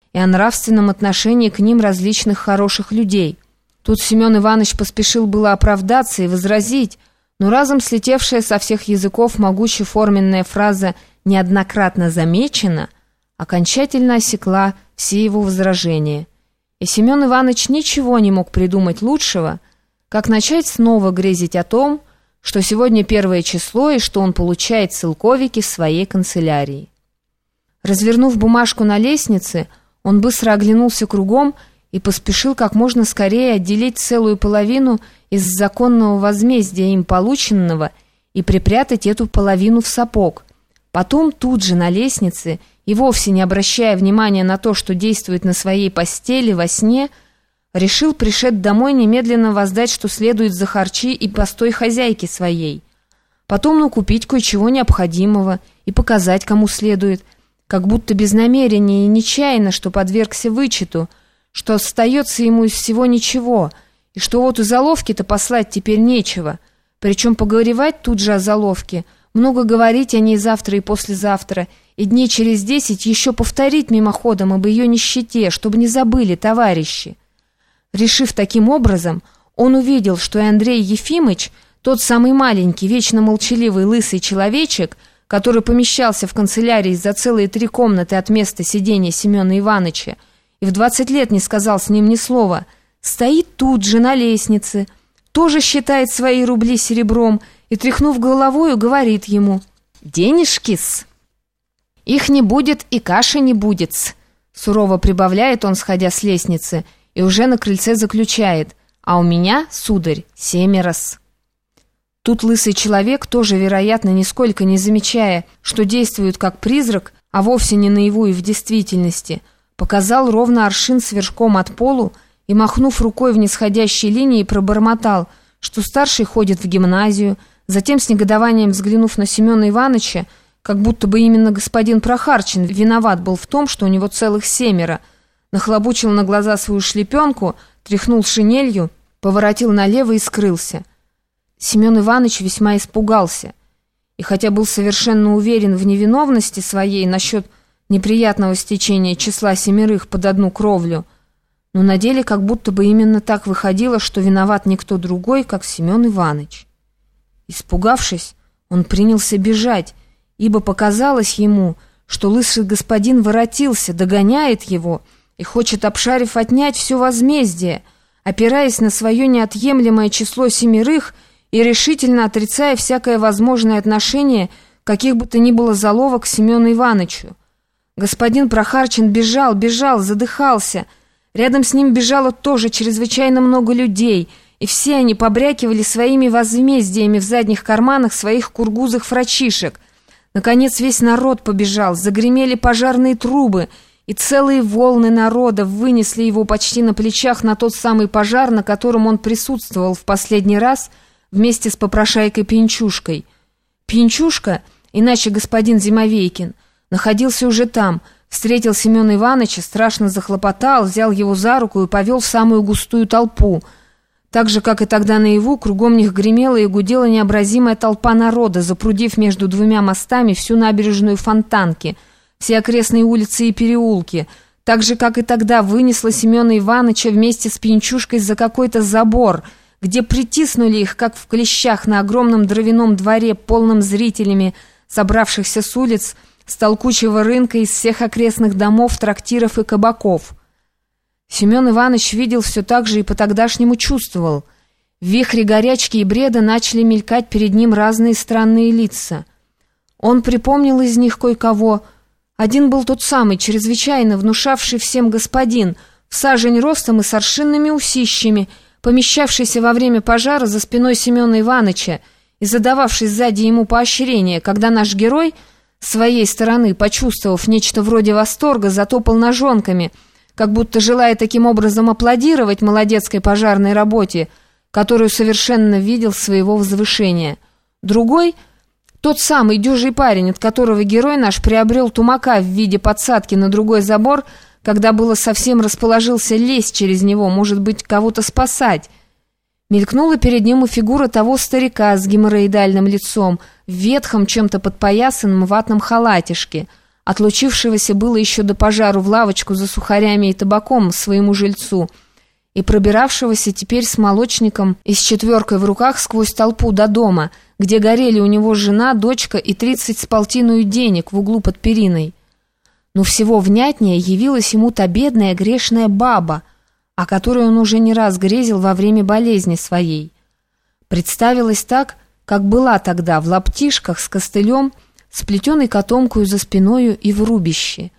и о нравственном отношении к ним различных хороших людей. Тут Семен Иванович поспешил было оправдаться и возразить, но разом слетевшая со всех языков могучая форменная фраза «неоднократно замечено» окончательно осекла все его возражения. И Семен Иванович ничего не мог придумать лучшего, как начать снова грезить о том, что сегодня 1 число и что он получает целковики в своей канцелярии. Развернув бумажку на лестнице, он быстро оглянулся кругом и поспешил как можно скорее отделить целую половину из законного возмездия им полученного и припрятать эту половину в сапог. Потом тут же на лестнице, и вовсе не обращая внимания на то, что действует на своей постели во сне, решил, пришед домой, немедленно воздать, что следует за харчи и постой хозяйки своей. Потом накупить кое-чего необходимого и показать, кому следует, как будто без намерения и нечаянно, что подвергся вычету, что остается ему из всего ничего, и что вот и заловки-то послать теперь нечего, причем поговоривать тут же о заловке, много говорить о ней завтра и послезавтра, и дней через 10 еще повторить мимоходом об ее нищете, чтобы не забыли товарищи. Решив таким образом, он увидел, что и Андрей Ефимыч, тот самый маленький, вечно молчаливый лысый человечек, который помещался в канцелярии за целые 3 комнаты от места сидения Семена Ивановича, и в 20 лет не сказал с ним ни слова, стоит тут же на лестнице, тоже считает свои рубли серебром и, тряхнув головою, говорит ему: «Денежки-с! Их не будет и каши не будет-с!» Сурово прибавляет он, сходя с лестницы, и уже на крыльце заключает: «А у меня, сударь, 7-с». Тут лысый человек, тоже, вероятно, нисколько не замечая, что действует как призрак, а вовсе не наяву и в действительности, показал ровно аршин с вершком от полу и, махнув рукой в нисходящей линии, пробормотал, что старший ходит в гимназию, затем с негодованием взглянув на Семена Ивановича, как будто бы именно господин Прохарчин виноват был в том, что у него целых 7, нахлобучил на глаза свою шлепенку, тряхнул шинелью, поворотил налево и скрылся. Семен Иванович весьма испугался, и хотя был совершенно уверен в невиновности своей насчет неприятного стечения числа 7 под одну кровлю, но на деле как будто бы именно так выходило, что виноват никто другой, как Семен Иванович. Испугавшись, он принялся бежать, ибо показалось ему, что лысый господин воротился, догоняет его и хочет, обшарив, отнять все возмездие, опираясь на свое неотъемлемое число 7 и решительно отрицая всякое возможное отношение каких бы то ни было заловок к Семену Ивановичу. Господин Прохарчин бежал, задыхался. Рядом с ним бежало тоже чрезвычайно много людей, и все они побрякивали своими возмездиями в задних карманах своих кургузых фрачишек. Наконец весь народ побежал, загремели пожарные трубы, и целые волны народа вынесли его почти на плечах на тот самый пожар, на котором он присутствовал в последний раз вместе с попрошайкой Пьянчушкой. Пьянчушка, иначе господин Зимовейкин, находился уже там, встретил Семена Ивановича, страшно захлопотал, взял его за руку и повел в самую густую толпу. Так же, как и тогда наяву, кругом них гремела и гудела необразимая толпа народа, запрудив между 2 мостами всю набережную Фонтанки, все окрестные улицы и переулки. Так же, как и тогда, вынесла Семена Ивановича вместе с Пьянчушкой за какой-то забор, где притиснули их, как в клещах, на огромном дровяном дворе, полном зрителями, собравшихся с улиц, с толкучего рынка, из всех окрестных домов, трактиров и кабаков. Семен Иванович видел все так же и по-тогдашнему чувствовал. В вихре горячки и бреда начали мелькать перед ним разные странные лица. Он припомнил из них кое-кого. Один был тот самый, чрезвычайно внушавший всем господин, в сажень ростом и с аршинными усищами, помещавшийся во время пожара за спиной Семена Ивановича и задававший сзади ему поощрение, когда наш герой, с своей стороны, почувствовав нечто вроде восторга, затопал ножонками, как будто желая таким образом аплодировать молодецкой пожарной работе, которую совершенно видел своего возвышения. Другой, тот самый дюжий парень, от которого герой наш приобрел тумака в виде подсадки на другой забор, когда было совсем расположился лезть через него, может быть, кого-то спасать. Мелькнула перед ним и фигура того старика с геморроидальным лицом, в ветхом, чем-то подпоясанном ватном халатишке, отлучившегося было еще до пожару в лавочку за сухарями и табаком своему жильцу, и пробиравшегося теперь с молочником и с четверкой в руках сквозь толпу до дома, где горели у него жена, дочка и 30 с полтиною денег в углу под периной. Но всего внятнее явилась ему та бедная грешная баба, о которой он уже не раз грезил во время болезни своей. Представилась так, как была тогда, в лаптишках с костылем, с плетеной котомкою за спиною и в рубище.